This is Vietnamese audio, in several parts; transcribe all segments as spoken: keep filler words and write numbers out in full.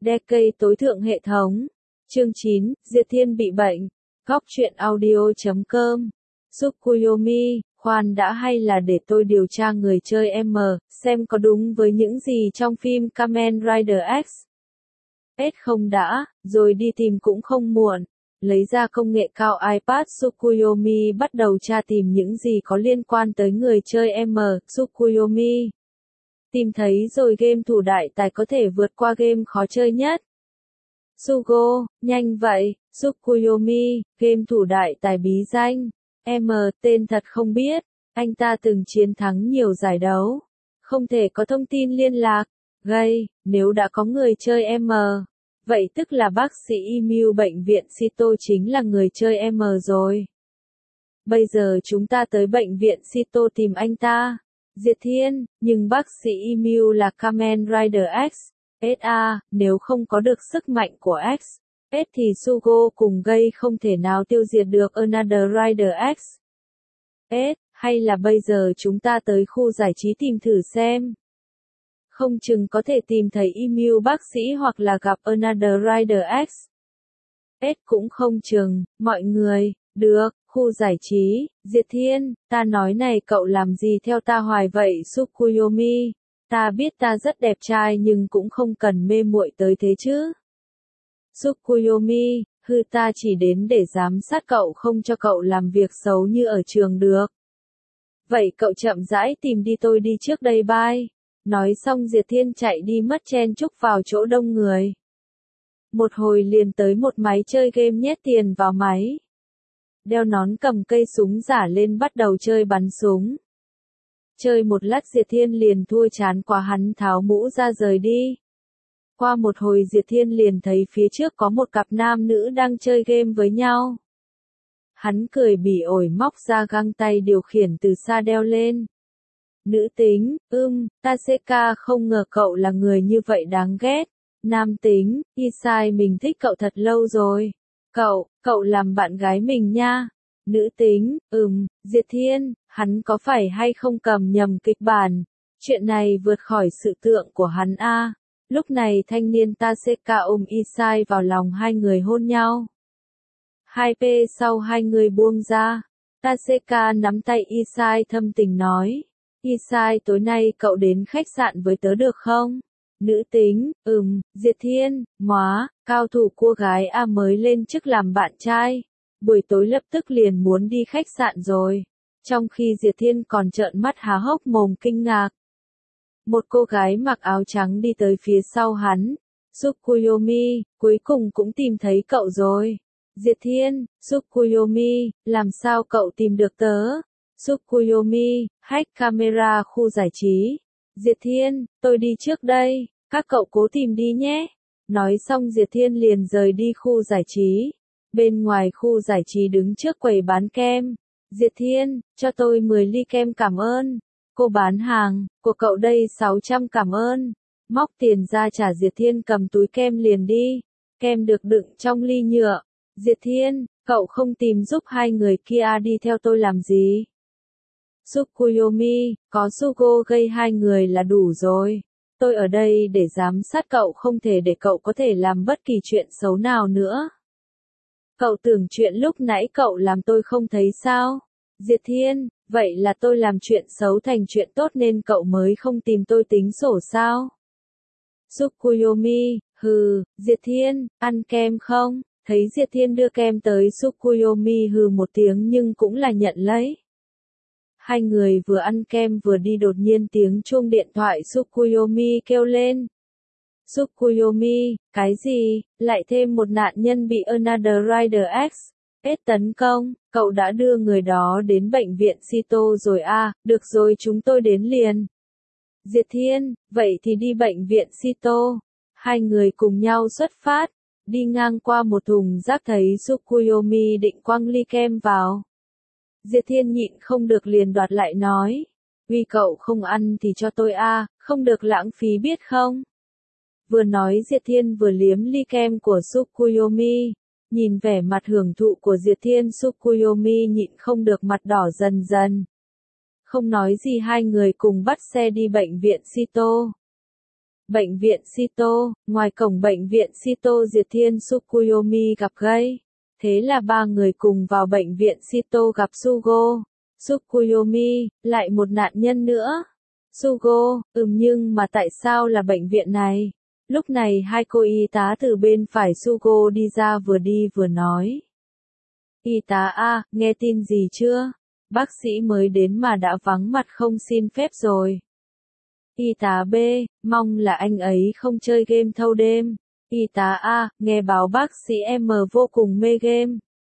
Decade tối thượng hệ thống. Chương chín, Diệt Thiên bị bệnh. Góc truyện audio chấm com. Tsukuyomi, khoan đã hay là để tôi điều tra người chơi M, xem có đúng với những gì trong phim Kamen Rider X. S không đã, rồi đi tìm cũng không muộn. Lấy ra công nghệ cao iPad Tsukuyomi bắt đầu tra tìm những gì có liên quan tới người chơi M, Tsukuyomi. Tìm thấy rồi game thủ đại tài có thể vượt qua game khó chơi nhất. Sugo, nhanh vậy, Tsukuyomi, game thủ đại tài bí danh. M, tên thật không biết, anh ta từng chiến thắng nhiều giải đấu. Không thể có thông tin liên lạc. Gây, nếu đã có người chơi M, vậy tức là bác sĩ Email bệnh viện Sito chính là người chơi M rồi. Bây giờ chúng ta tới bệnh viện Sito tìm anh ta. Diệt Thiên, nhưng bác sĩ Email là Kamen Rider X. ét a, nếu không có được sức mạnh của X, S thì Sugo cùng Gây không thể nào tiêu diệt được Another Rider X. S, hay là bây giờ chúng ta tới khu giải trí tìm thử xem. Không chừng có thể tìm thấy email bác sĩ hoặc là gặp Another Rider X. S cũng không chừng, mọi người, được, khu giải trí, Diệt Thiên, ta nói này cậu làm gì theo ta hoài vậy Tsukuyomi, ta biết ta rất đẹp trai nhưng cũng không cần mê muội tới thế chứ. Tsukuyomi, hư ta chỉ đến để giám sát cậu không cho cậu làm việc xấu như ở trường được. Vậy cậu chậm rãi tìm đi tôi đi trước đây bye. Nói xong Diệt Thiên chạy đi mất chen chúc vào chỗ đông người. Một hồi liền tới một máy chơi game nhét tiền vào máy. Đeo nón cầm cây súng giả lên bắt đầu chơi bắn súng. Chơi một lát Diệt Thiên liền thua chán quá hắn tháo mũ ra rời đi. Qua một hồi Diệt Thiên liền thấy phía trước có một cặp nam nữ đang chơi game với nhau. Hắn cười bỉ ổi móc ra găng tay điều khiển từ xa đeo lên. Nữ tính, ưm, Taseka không ngờ cậu là người như vậy đáng ghét. Nam tính, Isai mình thích cậu thật lâu rồi. Cậu, cậu làm bạn gái mình nha. Nữ tính, ừm, Diệt Thiên, hắn có phải hay không cầm nhầm kịch bản. Chuyện này vượt khỏi sự tưởng của hắn a. À. Lúc này thanh niên Taseka ôm Isai vào lòng hai người hôn nhau. hai p sau hai người buông ra. Taseka nắm tay Isai thâm tình nói. Isai tối nay cậu đến khách sạn với tớ được không? Nữ tính, ừm, Diệt Thiên, móa, cao thủ cua gái A mới lên chức làm bạn trai. Buổi tối lập tức liền muốn đi khách sạn rồi. Trong khi Diệt Thiên còn trợn mắt há hốc mồm kinh ngạc. Một cô gái mặc áo trắng đi tới phía sau hắn. Tsukuyomi, cuối cùng cũng tìm thấy cậu rồi. Diệt Thiên, Tsukuyomi, làm sao cậu tìm được tớ? Tsukuyomi, hack camera khu giải trí. Diệt Thiên, tôi đi trước đây, các cậu cố tìm đi nhé. Nói xong Diệt Thiên liền rời đi khu giải trí. Bên ngoài khu giải trí đứng trước quầy bán kem. Diệt Thiên, cho tôi mười ly kem cảm ơn. Cô bán hàng, của cậu đây sáu trăm cảm ơn. Móc tiền ra trả Diệt Thiên cầm túi kem liền đi. Kem được đựng trong ly nhựa. Diệt Thiên, cậu không tìm giúp hai người kia đi theo tôi làm gì? Tsukuyomi, có Sugo gây hai người là đủ rồi. Tôi ở đây để giám sát cậu không thể để cậu có thể làm bất kỳ chuyện xấu nào nữa. Cậu tưởng chuyện lúc nãy cậu làm tôi không thấy sao? Diệt Thiên, vậy là tôi làm chuyện xấu thành chuyện tốt nên cậu mới không tìm tôi tính sổ sao? Tsukuyomi, hừ, Diệt Thiên, ăn kem không? Thấy Diệt Thiên đưa kem tới Tsukuyomi hừ một tiếng nhưng cũng là nhận lấy. Hai người vừa ăn kem vừa đi đột nhiên tiếng chuông điện thoại Tsukuyomi kêu lên. Tsukuyomi, cái gì, lại thêm một nạn nhân bị Another Rider X. S tấn công, cậu đã đưa người đó đến bệnh viện Sito rồi à, được rồi chúng tôi đến liền. Diệt Thiên, vậy thì đi bệnh viện Sito. Hai người cùng nhau xuất phát, đi ngang qua một thùng rác thấy Tsukuyomi định quăng ly kem vào. Diệt Thiên nhịn không được liền đoạt lại nói. Vì cậu không ăn thì cho tôi a, à, không được lãng phí biết không? Vừa nói Diệt Thiên vừa liếm ly kem của Tsukuyomi. Nhìn vẻ mặt hưởng thụ của Diệt Thiên Tsukuyomi nhịn không được mặt đỏ dần dần. Không nói gì hai người cùng bắt xe đi bệnh viện Sito. Bệnh viện Sito, ngoài cổng bệnh viện Sito Diệt Thiên Tsukuyomi gặp Gai. Thế là ba người cùng vào bệnh viện Sito gặp Sugo. Tsukuyomi, lại một nạn nhân nữa. Sugo, ừm nhưng mà tại sao là bệnh viện này? Lúc này hai cô y tá từ bên phải Sugo đi ra vừa đi vừa nói. Y tá A, nghe tin gì chưa? Bác sĩ mới đến mà đã vắng mặt không xin phép rồi. Y tá B, mong là anh ấy không chơi game thâu đêm. Y tá A, nghe báo bác sĩ M vô cùng mê game.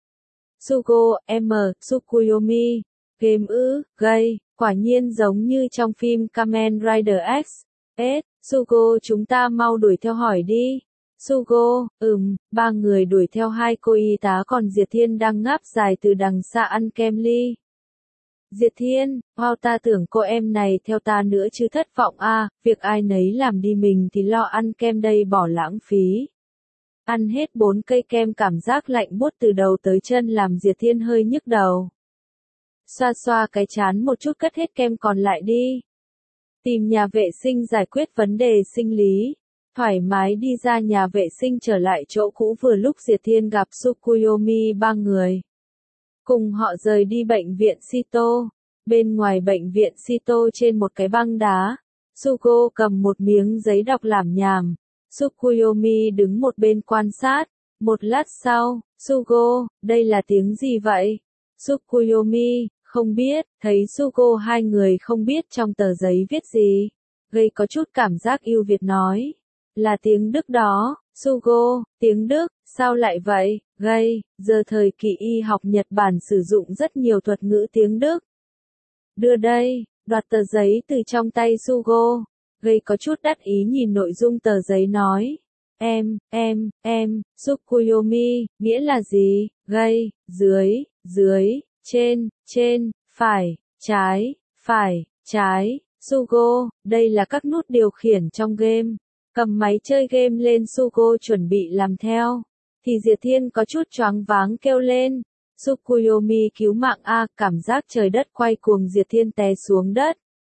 Sugo, M, Tsukuyomi, game ư, Gai, quả nhiên giống như trong phim Kamen Rider X. S, Sugo chúng ta mau đuổi theo hỏi đi. Sugo, ừm, ba người đuổi theo hai cô y tá còn Diệt Thiên đang ngáp dài từ đằng xa ăn kem ly. Diệt Thiên, wow ta tưởng cô em này theo ta nữa chứ thất vọng a, à, việc ai nấy làm đi mình thì lo ăn kem đây bỏ lãng phí. Ăn hết bốn cây kem cảm giác lạnh buốt từ đầu tới chân làm Diệt Thiên hơi nhức đầu. Xoa xoa cái chán một chút cất hết kem còn lại đi. Tìm nhà vệ sinh giải quyết vấn đề sinh lý. Thoải mái đi ra nhà vệ sinh trở lại chỗ cũ vừa lúc Diệt Thiên gặp Tsukuyomi ba người. Cùng họ rời đi bệnh viện Sito. Bên ngoài bệnh viện Sito trên một cái băng đá, Sugo cầm một miếng giấy đọc lảm nhảm. Tsukuyomi đứng một bên quan sát. Một lát sau, Sugo, đây là tiếng gì vậy? Tsukuyomi, không biết, thấy Sugo hai người không biết trong tờ giấy viết gì. Gây có chút cảm giác yêu Việt nói. Là tiếng Đức đó, Sugo, tiếng Đức, sao lại vậy? Gây, giờ thời kỳ y học Nhật Bản sử dụng rất nhiều thuật ngữ tiếng Đức. Đưa đây, đoạt tờ giấy từ trong tay Sugo. Gây có chút đắc ý nhìn nội dung tờ giấy nói. Em, em, em, Tsukuyomi, nghĩa là gì? Gây, dưới, dưới, trên, trên, phải, trái, phải, trái, Sugo, đây là các nút điều khiển trong game. Cầm máy chơi game lên Sugo chuẩn bị làm theo. Thì Diệt Thiên có chút choáng váng kêu lên. Tsukuyomi cứu mạng a, cảm giác trời đất quay cuồng Diệt Thiên té xuống đất.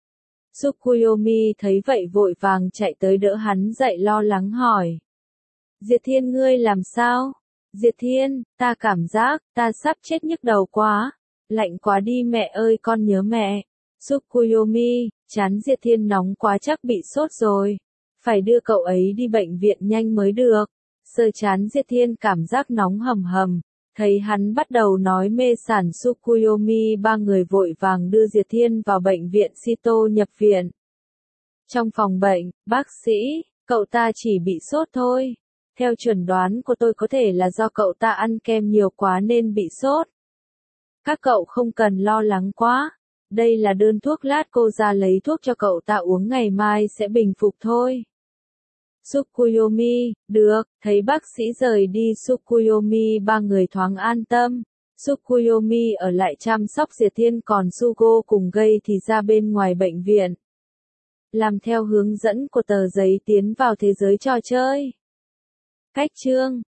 Tsukuyomi thấy vậy vội vàng chạy tới đỡ hắn dậy lo lắng hỏi. Diệt Thiên ngươi làm sao? Diệt Thiên, ta cảm giác, ta sắp chết nhức đầu quá. Lạnh quá đi mẹ ơi con nhớ mẹ. Tsukuyomi, chán Diệt Thiên nóng quá chắc bị sốt rồi. Phải đưa cậu ấy đi bệnh viện nhanh mới được. Sờ chán Diệt Thiên cảm giác nóng hầm hầm. Thấy hắn bắt đầu nói mê sảng Tsukuyomi ba người vội vàng đưa Diệt Thiên vào bệnh viện Sito nhập viện. Trong phòng bệnh, bác sĩ, cậu ta chỉ bị sốt thôi. Theo chuẩn đoán của tôi có thể là do cậu ta ăn kem nhiều quá nên bị sốt. Các cậu không cần lo lắng quá. Đây là đơn thuốc lát cô ra lấy thuốc cho cậu ta uống ngày mai sẽ bình phục thôi. Tsukuyomi, được, thấy bác sĩ rời đi Tsukuyomi ba người thoáng an tâm. Tsukuyomi ở lại chăm sóc Diệt Thiên còn Sugo cùng Gai thì ra bên ngoài bệnh viện. Làm theo hướng dẫn của tờ giấy tiến vào thế giới trò chơi. Cách chương